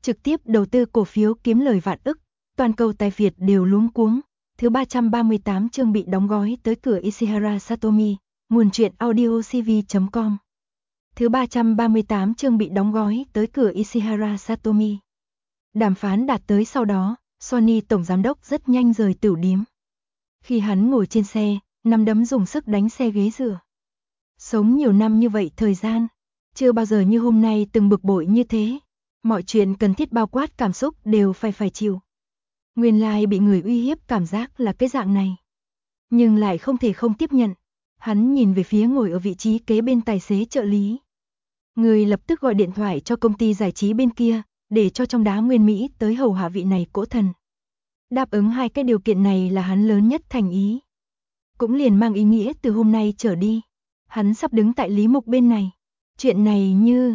trực tiếp đầu tư cổ phiếu kiếm lời vạn ức, toàn cầu tài phiệt đều luống cuống. Thứ 338 chương bị đóng gói tới cửa Ishihara Satomi, nguồn truyện audio cv.com. Thứ 338 chương bị đóng gói tới cửa Ishihara Satomi. Đàm phán đạt tới sau đó, Sony tổng giám đốc rất nhanh rời tửu điếm. Khi hắn ngồi trên xe, nắm đấm dùng sức đánh xe ghế dựa. Sống nhiều năm như vậy thời gian, chưa bao giờ như hôm nay từng bực bội như thế. Mọi chuyện cần thiết bao quát cảm xúc đều phải chịu. Nguyên lai bị người uy hiếp cảm giác là cái dạng này. Nhưng lại không thể không tiếp nhận. Hắn nhìn về phía ngồi ở vị trí kế bên tài xế trợ lý. Người lập tức gọi điện thoại cho công ty giải trí bên kia, để cho trong đá nguyên Mỹ tới hầu hạ vị này cỗ thần. Đáp ứng hai cái điều kiện này là hắn lớn nhất thành ý. Cũng liền mang ý nghĩa từ hôm nay trở đi. Hắn sắp đứng tại Lý Mục bên này. Chuyện này như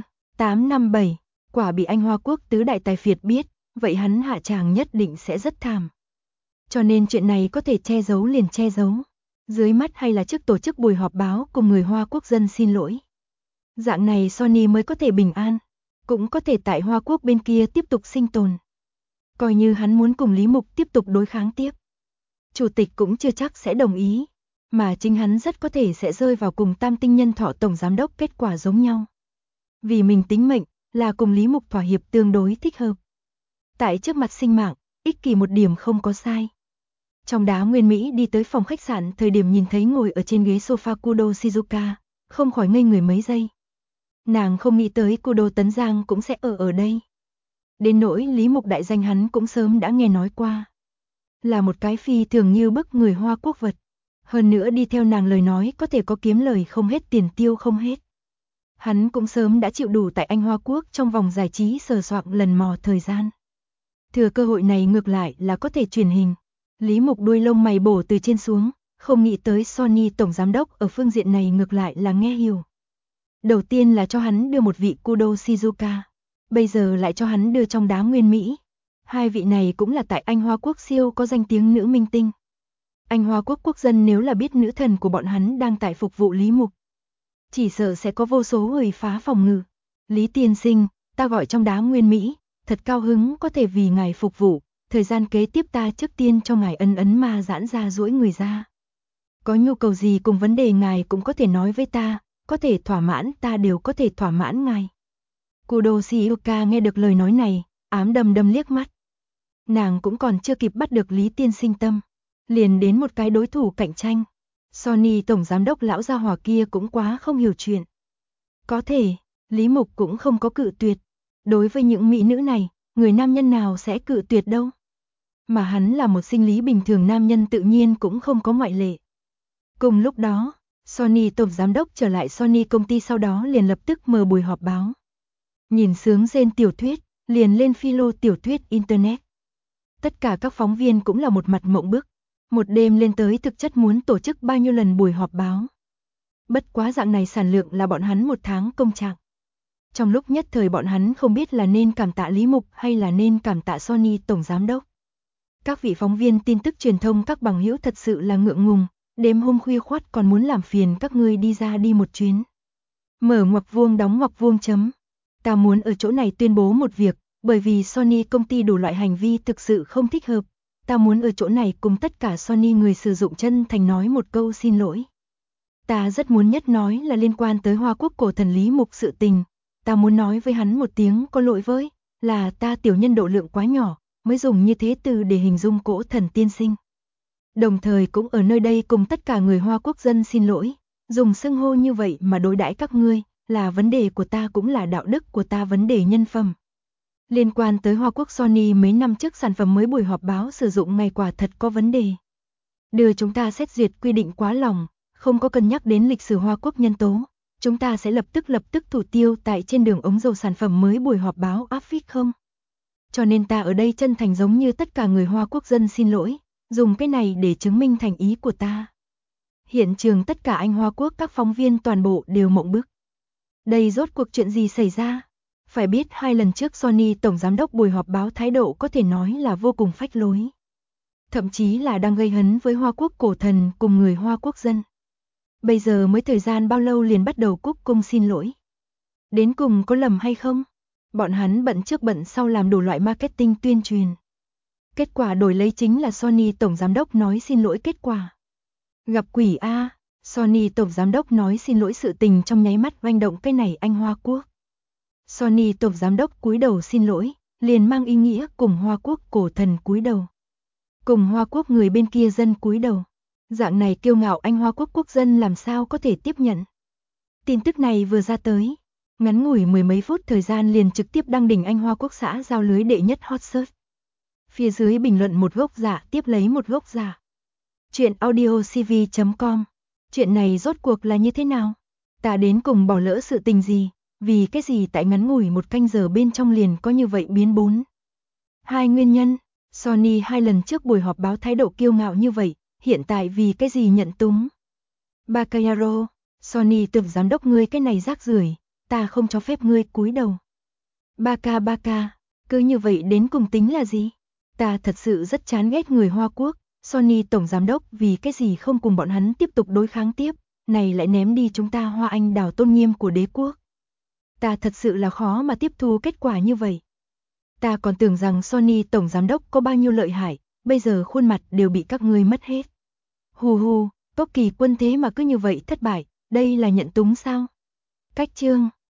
857, quả bị anh Hoa Quốc tứ đại tài phiệt biết, vậy hắn hạ tràng nhất định sẽ rất thảm. Cho nên chuyện này có thể che giấu liền che giấu. Dưới mắt hay là trước tổ chức buổi họp báo cùng người Hoa Quốc dân xin lỗi. Dạng này Sony mới có thể bình an, cũng có thể tại Hoa Quốc bên kia tiếp tục sinh tồn. Coi như hắn muốn cùng Lý Mục tiếp tục đối kháng tiếp. Chủ tịch cũng chưa chắc sẽ đồng ý, mà chính hắn rất có thể sẽ rơi vào cùng Tam Tinh Nhân Thọ tổng giám đốc kết quả giống nhau. Vì mình tính mệnh, là cùng Lý Mục thỏa hiệp tương đối thích hợp. Tại trước mặt sinh mạng, ích kỷ một điểm không có sai. Trong đá nguyên Mỹ đi tới phòng khách sạn thời điểm nhìn thấy ngồi ở trên ghế sofa Kudo Shizuka, không khỏi ngây người mấy giây. Nàng không nghĩ tới Kudo Tấn Giang cũng sẽ ở đây. Đến nỗi Lý Mục đại danh hắn cũng sớm đã nghe nói qua. Là một cái phi thường như bức người Hoa Quốc vật. Hơn nữa đi theo nàng lời nói có thể có kiếm lời không hết tiền tiêu không hết. Hắn cũng sớm đã chịu đủ tại Anh Hoa Quốc trong vòng giải trí sờ soạng lần mò thời gian. Thừa cơ hội này ngược lại là có thể truyền hình. Lý Mục đuôi lông mày bổ từ trên xuống, không nghĩ tới Sony tổng giám đốc ở phương diện này ngược lại là nghe hiểu. Đầu tiên là cho hắn đưa một vị Kudo Shizuka, bây giờ lại cho hắn đưa trong đá nguyên Mỹ. Hai vị này cũng là tại Anh Hoa Quốc siêu có danh tiếng nữ minh tinh. Anh Hoa Quốc quốc dân nếu là biết nữ thần của bọn hắn đang tại phục vụ Lý Mục, chỉ sợ sẽ có vô số người phá phòng ngự. Lý tiên sinh, ta gọi trong đá nguyên Mỹ, thật cao hứng có thể vì ngài phục vụ, thời gian kế tiếp ta trước tiên cho ngài ấn ma giãn ra duỗi người ra. Có nhu cầu gì cùng vấn đề ngài cũng có thể nói với ta, có thể thỏa mãn ta đều có thể thỏa mãn ngài. Kudo Shizuka nghe được lời nói này, ám đầm liếc mắt. Nàng cũng còn chưa kịp bắt được Lý tiên sinh tâm, liền đến một cái đối thủ cạnh tranh. Sony tổng giám đốc lão gia hỏa kia cũng quá không hiểu chuyện. Có thể, Lý Mục cũng không có cự tuyệt. Đối với những mỹ nữ này, người nam nhân nào sẽ cự tuyệt đâu. Mà hắn là một sinh lý bình thường nam nhân tự nhiên cũng không có ngoại lệ. Cùng lúc đó, Sony tổng giám đốc trở lại Sony công ty sau đó liền lập tức mở buổi họp báo. Nhìn sướng rên tiểu thuyết, liền lên philo tiểu thuyết Internet. Tất cả các phóng viên cũng là một mặt mộng bức. Một đêm lên tới thực chất muốn tổ chức bao nhiêu lần buổi họp báo. Bất quá dạng này sản lượng là bọn hắn một tháng công trạng. Trong lúc nhất thời bọn hắn không biết là nên cảm tạ Lý Mục hay là nên cảm tạ Sony tổng giám đốc. Các vị phóng viên tin tức truyền thông các bằng hữu thật sự là ngượng ngùng, đêm hôm khuya khoắt còn muốn làm phiền các ngươi đi ra đi một chuyến. Mở ngoặc vuông đóng ngoặc vuông chấm. Ta muốn ở chỗ này tuyên bố một việc, bởi vì Sony công ty đủ loại hành vi thực sự không thích hợp. Ta muốn ở chỗ này cùng tất cả Sony người sử dụng chân thành nói một câu xin lỗi. Ta rất muốn nhất nói là liên quan tới Hoa Quốc cổ thần Lý Mục sự tình. Ta muốn nói với hắn một tiếng có lỗi với, là ta tiểu nhân độ lượng quá nhỏ, mới dùng như thế từ để hình dung cỗ thần tiên sinh. Đồng thời cũng ở nơi đây cùng tất cả người Hoa Quốc dân xin lỗi, dùng xưng hô như vậy mà đối đãi các ngươi, là vấn đề của ta cũng là đạo đức của ta vấn đề nhân phẩm. Liên quan tới Hoa Quốc Sony mấy năm trước sản phẩm mới buổi họp báo sử dụng ngày quả thật có vấn đề. Đưa chúng ta xét duyệt quy định quá lòng, không có cân nhắc đến lịch sử Hoa Quốc nhân tố. Chúng ta sẽ lập tức thủ tiêu tại trên đường ống dầu sản phẩm mới buổi họp báo áp phích không? Cho nên ta ở đây chân thành giống như tất cả người Hoa Quốc dân xin lỗi, dùng cái này để chứng minh thành ý của ta. Hiện trường tất cả anh Hoa Quốc các phóng viên toàn bộ đều mộng bức. Đây rốt cuộc chuyện gì xảy ra? Phải biết 2 lần trước Sony tổng giám đốc buổi họp báo thái độ có thể nói là vô cùng phách lối. Thậm chí là đang gây hấn với Hoa Quốc cổ thần cùng người Hoa Quốc dân. Bây giờ mới thời gian bao lâu liền bắt đầu cúc cung xin lỗi. Đến cùng có lầm hay không? Bọn hắn bận trước bận sau làm đủ loại marketing tuyên truyền. Kết quả đổi lấy chính là Sony tổng giám đốc nói xin lỗi kết quả. Gặp quỷ a, Sony tổng giám đốc nói xin lỗi sự tình trong nháy mắt oanh động cái này anh Hoa Quốc. Sony tổng giám đốc cúi đầu xin lỗi, liền mang ý nghĩa cùng Hoa Quốc cổ thần cúi đầu. Cùng Hoa Quốc người bên kia dân cúi đầu. Dạng này kiêu ngạo anh Hoa Quốc quốc dân làm sao có thể tiếp nhận. Tin tức này vừa ra tới, ngắn ngủi mười mấy phút thời gian liền trực tiếp đăng đỉnh anh Hoa Quốc xã giao lưới đệ nhất hot search. Phía dưới bình luận một gốc giả tiếp lấy một gốc giả. Chuyện audiocv.com. Chuyện này rốt cuộc là như thế nào? Ta đến cùng bỏ lỡ sự tình gì? Vì cái gì tại ngắn ngủi một canh giờ bên trong liền có như vậy biến bốn? Hai nguyên nhân. Sony 2 lần trước buổi họp báo thái độ kiêu ngạo như vậy, hiện tại vì cái gì nhận túng? Bacayaro, Sony tổng giám đốc ngươi cái này rác rưởi, ta không cho phép ngươi cúi đầu. Baka, cứ như vậy đến cùng tính là gì? Ta thật sự rất chán ghét người Hoa Quốc, Sony tổng giám đốc vì cái gì không cùng bọn hắn tiếp tục đối kháng tiếp, này lại ném đi chúng ta Hoa Anh đào tôn nghiêm của đế quốc. Ta thật sự là khó mà tiếp thu kết quả như vậy. Ta còn tưởng rằng Sony tổng giám đốc có bao nhiêu lợi hại, bây giờ khuôn mặt đều bị các ngươi mất hết. Hù, Tốc Kỳ Quân thế mà cứ như vậy thất bại, đây là nhận túng sao? Cách chương